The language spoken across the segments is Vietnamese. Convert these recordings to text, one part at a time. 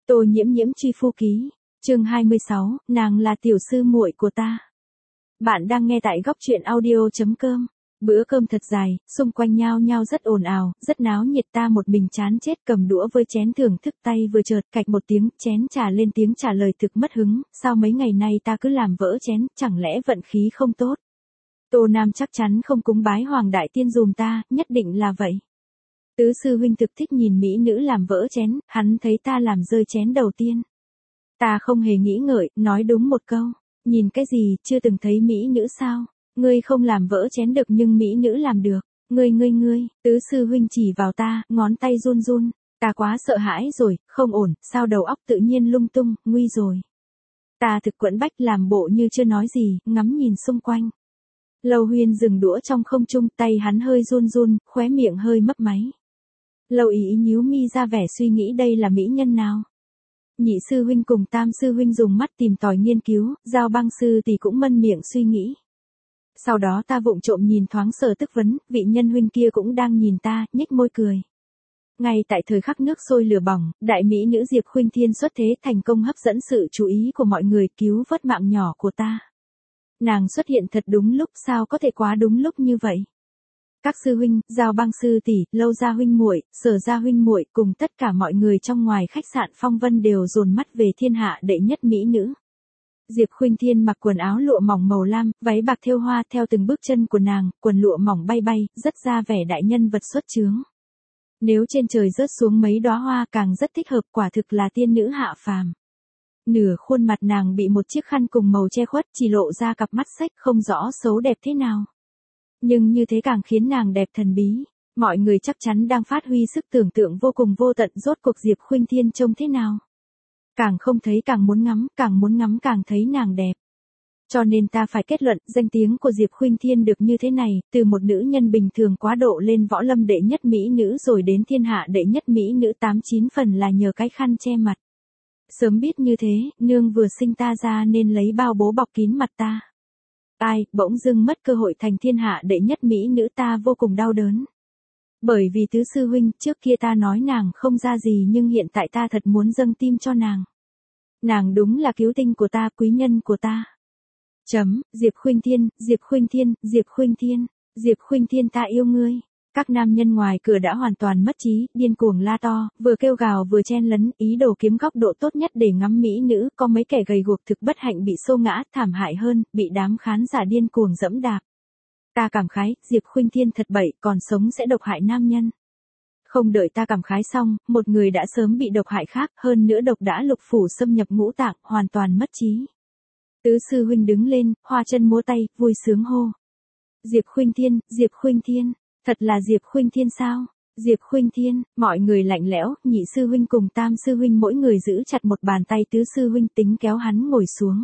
Tô Nhiễm Nhiễm truy phu ký, chương 26, nàng là tiểu sư muội của ta. Bạn đang nghe tại góc truyện audio.com. Bữa cơm thật dài, xung quanh nhao nhao rất ồn ào, rất náo nhiệt, ta một mình chán chết cầm đũa với chén thưởng thức, tay vừa chợt cạch một tiếng, chén trà lên tiếng trả lời thực mất hứng, sao mấy ngày nay ta cứ làm vỡ chén, chẳng lẽ vận khí không tốt. Tô Nam chắc chắn không cúng bái Hoàng Đại Tiên dùm ta, nhất định là vậy. Tứ sư huynh thực thích nhìn mỹ nữ làm vỡ chén, hắn thấy ta làm rơi chén đầu tiên. Ta không hề nghĩ ngợi, nói đúng một câu, nhìn cái gì, chưa từng thấy mỹ nữ sao, ngươi không làm vỡ chén được nhưng mỹ nữ làm được, ngươi, tứ sư huynh chỉ vào ta, ngón tay run run, ta quá sợ hãi rồi, không ổn, sao đầu óc tự nhiên lung tung, nguy rồi. Ta thực quẫn bách làm bộ như chưa nói gì, ngắm nhìn xung quanh. Lâu Huyên dừng đũa trong không trung, tay hắn hơi run run, khóe miệng hơi mấp máy. Lâu Ý nhíu mi ra vẻ suy nghĩ đây là mỹ nhân nào. Nhị sư huynh cùng tam sư huynh dùng mắt tìm tòi nghiên cứu, Giao Băng sư tỷ cũng mân miệng suy nghĩ. Sau đó ta vụng trộm nhìn thoáng Sở Tức Vấn, vị nhân huynh kia cũng đang nhìn ta, nhếch môi cười. Ngay tại thời khắc nước sôi lửa bỏng, đại mỹ nữ Diệp Khuynh Thiên xuất thế thành công hấp dẫn sự chú ý của mọi người, cứu vớt mạng nhỏ của ta. Nàng xuất hiện thật đúng lúc, sao có thể quá đúng lúc như vậy. Các sư huynh, Giao Băng sư tỷ, Lâu gia huynh muội, Sở gia huynh muội cùng tất cả mọi người trong ngoài khách sạn Phong Vân đều dồn mắt về thiên hạ đệ nhất mỹ nữ. Diệp Khuynh Thiên mặc quần áo lụa mỏng màu lam, váy bạc thêu hoa, theo từng bước chân của nàng, quần lụa mỏng bay bay, rất ra vẻ đại nhân vật xuất chướng. Nếu trên trời rớt xuống mấy đóa hoa càng rất thích hợp, quả thực là tiên nữ hạ phàm. Nửa khuôn mặt nàng bị một chiếc khăn cùng màu che khuất, chỉ lộ ra cặp mắt xếch không rõ xấu đẹp thế nào. Nhưng như thế càng khiến nàng đẹp thần bí, mọi người chắc chắn đang phát huy sức tưởng tượng vô cùng vô tận, rốt cuộc Diệp Khuynh Thiên trông thế nào. Càng không thấy càng muốn ngắm càng thấy nàng đẹp. Cho nên ta phải kết luận, danh tiếng của Diệp Khuynh Thiên được như thế này, từ một nữ nhân bình thường quá độ lên võ lâm đệ nhất mỹ nữ rồi đến thiên hạ đệ nhất mỹ nữ 89 phần là nhờ cái khăn che mặt. Sớm biết như thế, nương vừa sinh ta ra nên lấy bao bố bọc kín mặt ta. Ai, bỗng dưng mất cơ hội thành thiên hạ đệ nhất mỹ nữ, ta vô cùng đau đớn. Bởi vì tứ sư huynh, trước kia ta nói nàng không ra gì nhưng hiện tại ta thật muốn dâng tim cho nàng. Nàng đúng là cứu tinh của ta, quý nhân của ta. Diệp Khuynh Thiên, Diệp Khuynh Thiên, Diệp Khuynh Thiên, Diệp Khuynh Thiên ta yêu ngươi. Các nam nhân ngoài cửa đã hoàn toàn mất trí, điên cuồng la to, vừa kêu gào vừa chen lấn, ý đồ kiếm góc độ tốt nhất để ngắm mỹ nữ, có mấy kẻ gầy guộc thực bất hạnh bị xô ngã, thảm hại hơn, bị đám khán giả điên cuồng dẫm đạp. Ta cảm khái, Diệp Khuynh Thiên thật bậy, còn sống sẽ độc hại nam nhân. Không đợi ta cảm khái xong, một người đã sớm bị độc hại khác, hơn nữa độc đã lục phủ xâm nhập ngũ tạng, hoàn toàn mất trí. Tứ sư huynh đứng lên, hoa chân múa tay, vui sướng hô. Diệp Khuynh Thiên, Diệp Khuynh Thiên. Thật là Diệp Khuynh Thiên sao? Diệp Khuynh Thiên, mọi người lạnh lẽo, nhị sư huynh cùng tam sư huynh mỗi người giữ chặt một bàn tay tứ sư huynh tính kéo hắn ngồi xuống.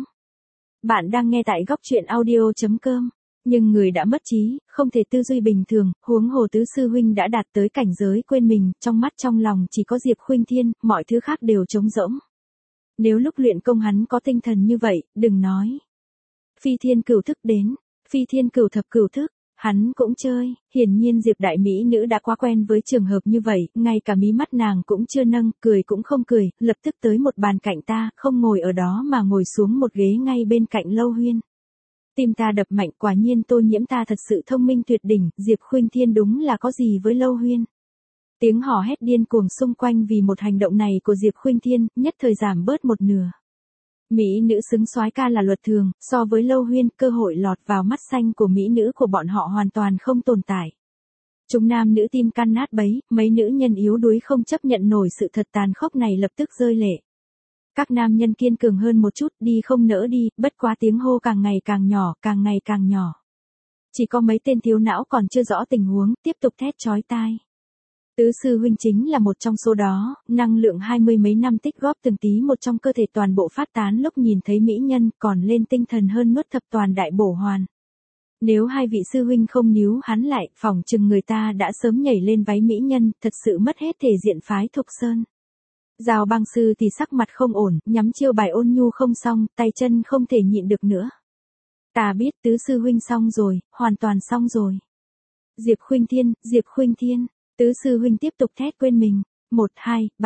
Bạn đang nghe tại góc truyện audio.com. Nhưng người đã mất trí, không thể tư duy bình thường, huống hồ tứ sư huynh đã đạt tới cảnh giới quên mình, trong mắt trong lòng chỉ có Diệp Khuynh Thiên, mọi thứ khác đều trống rỗng. Nếu lúc luyện công hắn có tinh thần như vậy, đừng nói. Phi thiên cửu thức đến, phi thiên cửu thập cửu thức. Hắn cũng chơi, hiển nhiên Diệp đại mỹ nữ đã quá quen với trường hợp như vậy, ngay cả mí mắt nàng cũng chưa nâng, cười cũng không cười, lập tức tới một bàn cạnh ta, không ngồi ở đó mà ngồi xuống một ghế ngay bên cạnh Lâu Huyên. Tim ta đập mạnh, quả nhiên Tô Nhiễm ta thật sự thông minh tuyệt đỉnh, Diệp Khuynh Thiên đúng là có gì với Lâu Huyên. Tiếng hò hét điên cuồng xung quanh vì một hành động này của Diệp Khuynh Thiên, nhất thời giảm bớt một nửa. Mỹ nữ xứng soái ca là luật thường, so với Lâu Huyên, cơ hội lọt vào mắt xanh của mỹ nữ của bọn họ hoàn toàn không tồn tại. Chúng nam nữ tim can nát bấy, mấy nữ nhân yếu đuối không chấp nhận nổi sự thật tàn khốc này lập tức rơi lệ. Các nam nhân kiên cường hơn một chút, đi không nỡ đi, bất quá tiếng hô càng ngày càng nhỏ, càng ngày càng nhỏ. Chỉ có mấy tên thiếu não còn chưa rõ tình huống, tiếp tục thét chói tai. Tứ sư huynh chính là một trong số đó, năng lượng 20 mấy năm tích góp từng tí một trong cơ thể toàn bộ phát tán lúc nhìn thấy mỹ nhân, còn lên tinh thần hơn nuốt thập toàn đại bổ hoàn. Nếu hai vị sư huynh không níu hắn lại, phỏng chừng người ta đã sớm nhảy lên váy mỹ nhân, thật sự mất hết thể diện phái Thục Sơn. Giao Băng sư thì sắc mặt không ổn, nhắm chiêu bài ôn nhu không xong, tay chân không thể nhịn được nữa. Ta biết tứ sư huynh xong rồi, hoàn toàn xong rồi. Diệp Khuynh Thiên, Diệp Khuynh Thiên. Tứ sư huynh tiếp tục thét quên mình. 1, 2, 3.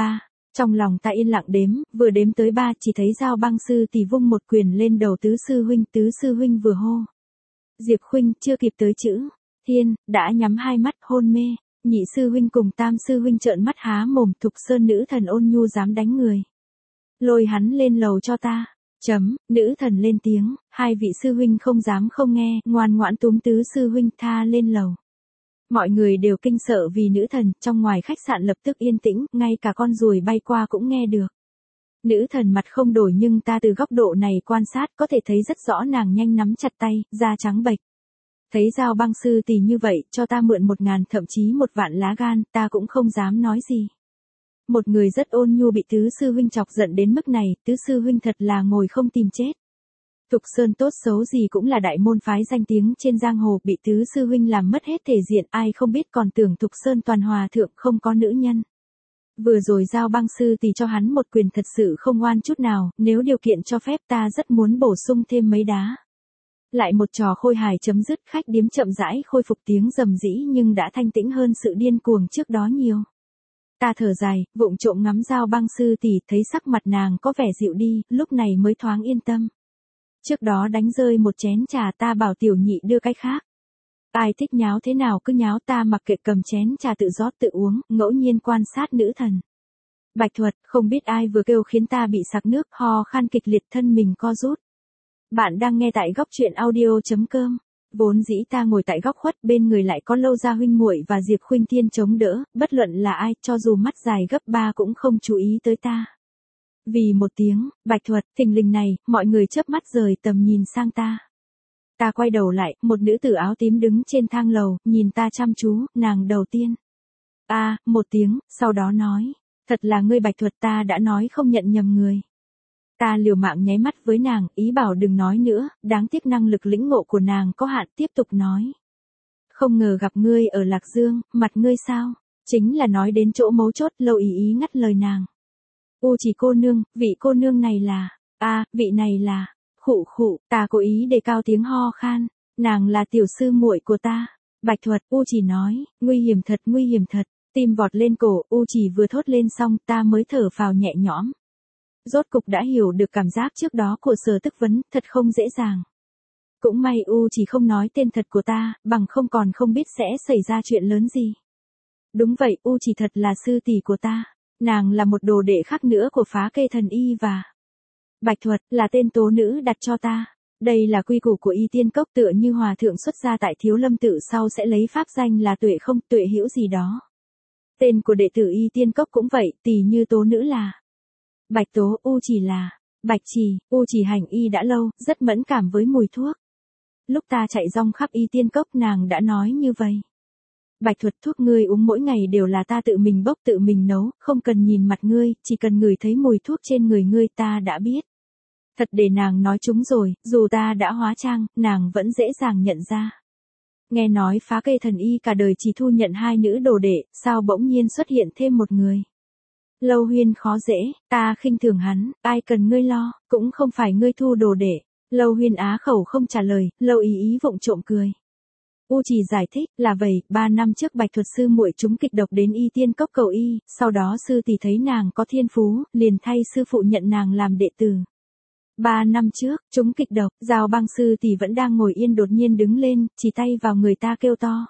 Trong lòng ta yên lặng đếm, vừa đếm tới 3 chỉ thấy Giao Băng sư tỷ vung một quyền lên đầu tứ sư huynh vừa hô. Diệp Khuynh chưa kịp tới chữ thiên, đã nhắm hai mắt hôn mê, nhị sư huynh cùng tam sư huynh trợn mắt há mồm, Thục Sơn nữ thần ôn nhu dám đánh người. Lôi hắn lên lầu cho ta. Nữ thần lên tiếng, hai vị sư huynh không dám không nghe, ngoan ngoãn túm tứ sư huynh tha lên lầu. Mọi người đều kinh sợ vì nữ thần, trong ngoài khách sạn lập tức yên tĩnh, ngay cả con ruồi bay qua cũng nghe được. Nữ thần mặt không đổi nhưng ta từ góc độ này quan sát có thể thấy rất rõ nàng nhanh nắm chặt tay, da trắng bệch. Thấy Giao Băng sư tỷ như vậy, cho ta mượn 1.000 thậm chí 1.000 lá gan, ta cũng không dám nói gì. Một người rất ôn nhu bị tứ sư huynh chọc giận đến mức này, tứ sư huynh thật là ngồi không tìm chết. Thục Sơn tốt xấu gì cũng là đại môn phái danh tiếng trên giang hồ, bị tứ sư huynh làm mất hết thể diện, ai không biết còn tưởng Thục Sơn toàn hòa thượng không có nữ nhân. Vừa rồi Giao Băng sư tỷ cho hắn một quyền thật sự không oan chút nào, nếu điều kiện cho phép ta rất muốn bổ sung thêm mấy đá. Lại một trò khôi hài chấm dứt, khách điếm chậm rãi khôi phục tiếng rầm rĩ nhưng đã thanh tĩnh hơn sự điên cuồng trước đó nhiều. Ta thở dài, vụng trộm ngắm Giao Băng sư tỷ, thấy sắc mặt nàng có vẻ dịu đi, lúc này mới thoáng yên tâm. Trước đó đánh rơi một chén trà, ta bảo tiểu nhị đưa cái khác. Ai thích nháo thế nào cứ nháo, ta mặc kệ, cầm chén trà tự rót tự uống, ngẫu nhiên quan sát nữ thần. Bạch Thuật, không biết ai vừa kêu khiến ta bị sặc nước, ho khan kịch liệt, thân mình co rút. Bạn đang nghe tại góc truyện audio.com. Vốn dĩ ta ngồi tại góc khuất, bên người lại có Lâu Gia huynh muội và Diệp Khuynh Thiên chống đỡ, bất luận là ai, cho dù mắt dài gấp 3 cũng không chú ý tới ta. Vì một tiếng, Bạch Thuật, thình lình này, mọi người chớp mắt rời tầm nhìn sang ta. Ta quay đầu lại, một nữ tử áo tím đứng trên thang lầu, nhìn ta chăm chú, nàng đầu tiên. Một tiếng, sau đó nói, thật là ngươi Bạch Thuật, ta đã nói không nhận nhầm người. Ta liều mạng nháy mắt với nàng, ý bảo đừng nói nữa, đáng tiếc năng lực lĩnh ngộ của nàng có hạn, tiếp tục nói. Không ngờ gặp ngươi ở Lạc Dương, mặt ngươi sao? Chính là nói đến chỗ mấu chốt, Lâu ý ý ngắt lời nàng. Chỉ cô nương, vị cô nương này là, vị này là, khụ, ta cố ý đề cao tiếng ho khan, nàng là tiểu sư muội của ta. Bạch Thuật, chỉ nói, nguy hiểm thật, tim vọt lên cổ, chỉ vừa thốt lên xong ta mới thở phào nhẹ nhõm. Rốt cục đã hiểu được cảm giác trước đó của Sở Tức Vấn, thật không dễ dàng. Cũng may chỉ không nói tên thật của ta, bằng không còn không biết sẽ xảy ra chuyện lớn gì. Đúng vậy, chỉ thật là sư tỷ của ta. Nàng là một đồ đệ khác nữa của Phá Kê Thần Y và Bạch Thuật, là tên tố nữ đặt cho ta. Đây là quy củ của Y Tiên Cốc, tựa như hòa thượng xuất gia tại Thiếu Lâm tự sau sẽ lấy pháp danh là Tuệ Không, Tuệ Hữu gì đó. Tên của đệ tử Y Tiên Cốc cũng vậy, tỉ như tố nữ là Bạch Tố, chỉ là Bạch Trì, chỉ hành y đã lâu, rất mẫn cảm với mùi thuốc. Lúc ta chạy rong khắp Y Tiên Cốc nàng đã nói như vậy. Bạch Thuật, thuốc ngươi uống mỗi ngày đều là ta tự mình bốc tự mình nấu, không cần nhìn mặt ngươi, chỉ cần ngửi thấy mùi thuốc trên người ngươi ta đã biết. Thật để nàng nói trúng rồi, dù ta đã hóa trang, nàng vẫn dễ dàng nhận ra. Nghe nói Phá Kê Thần Y cả đời chỉ thu nhận 2 nữ đồ đệ, sao bỗng nhiên xuất hiện thêm một người. Lâu Huyên khó dễ, ta khinh thường hắn, ai cần ngươi lo, cũng không phải ngươi thu đồ đệ. Lâu Huyên á khẩu không trả lời, Lâu ý ý vụng trộm cười. Chỉ giải thích, là vậy, 3 năm trước Bạch Thuật sư muội trúng kịch độc đến Y Tiên Cốc cầu y, sau đó sư tỷ thấy nàng có thiên phú, liền thay sư phụ nhận nàng làm đệ tử. 3 năm trước, trúng kịch độc, Giao Băng sư tỷ vẫn đang ngồi yên đột nhiên đứng lên, chỉ tay vào người ta kêu to.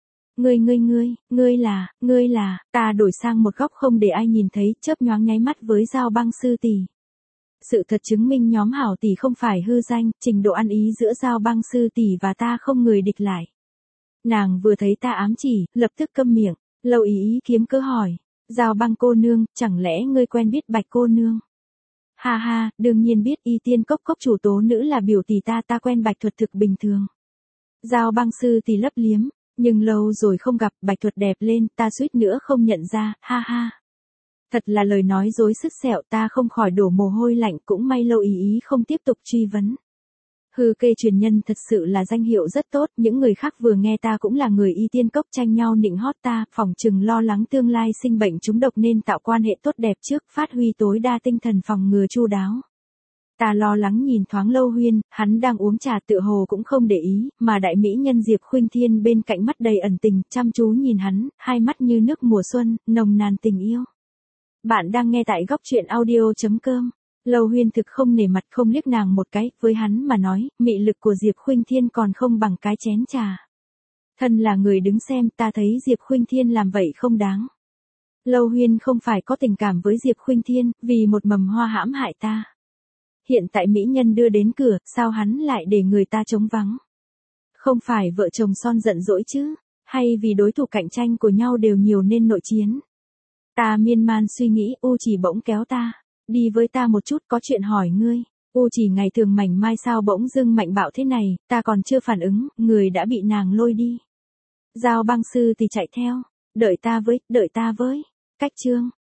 Ngươi là, ta đổi sang một góc không để ai nhìn thấy, chớp nhoáng nháy mắt với Giao Băng sư tỷ. Sự thật chứng minh nhóm hảo tỷ không phải hư danh, trình độ ăn ý giữa Giao Băng sư tỷ và ta không người địch lại. Nàng vừa thấy ta ám chỉ, lập tức câm miệng, Lâu ý ý kiếm cớ hỏi. Giao Băng cô nương, chẳng lẽ ngươi quen biết Bạch cô nương? Ha, đương nhiên biết, Y Tiên Cốc cốc chủ tố nữ là biểu tỷ ta quen Bạch Thuật thực bình thường. Giao Băng sư tỷ lấp liếm, nhưng lâu rồi không gặp, Bạch Thuật đẹp lên, ta suýt nữa không nhận ra, ha. Thật là lời nói dối sứt sẹo, ta không khỏi đổ mồ hôi lạnh, cũng may Lâu ý ý không tiếp tục truy vấn. Hư Kê truyền nhân thật sự là danh hiệu rất tốt, những người khác vừa nghe ta cũng là người Y Tiên Cốc tranh nhau nịnh hót ta, phỏng chừng lo lắng tương lai sinh bệnh trúng độc nên tạo quan hệ tốt đẹp trước, phát huy tối đa tinh thần phòng ngừa chu đáo. Ta lo lắng nhìn thoáng Lâu Huyên, hắn đang uống trà tựa hồ cũng không để ý, mà đại mỹ nhân Diệp Khuynh Thiên bên cạnh mắt đầy ẩn tình, chăm chú nhìn hắn, hai mắt như nước mùa xuân, nồng nàn tình yêu. Bạn đang nghe tại góc truyện audio.com. Lâu Huyên thực không nể mặt không liếc nàng một cái, với hắn mà nói, mị lực của Diệp Khuynh Thiên còn không bằng cái chén trà. Thân là người đứng xem, ta thấy Diệp Khuynh Thiên làm vậy không đáng. Lâu Huyên không phải có tình cảm với Diệp Khuynh Thiên, vì một mầm hoa hãm hại ta. Hiện tại mỹ nhân đưa đến cửa, sao hắn lại để người ta trống vắng? Không phải vợ chồng son giận dỗi chứ, hay vì đối thủ cạnh tranh của nhau đều nhiều nên nội chiến? Ta miên man suy nghĩ, U Chỉ bỗng kéo ta. Đi với ta một chút, có chuyện hỏi ngươi. U Chỉ ngày thường mảnh mai sao bỗng dưng mạnh bạo thế này, ta còn chưa phản ứng, người đã bị nàng lôi đi. Giao Băng Sư thì chạy theo. Đợi ta với. Cách chương.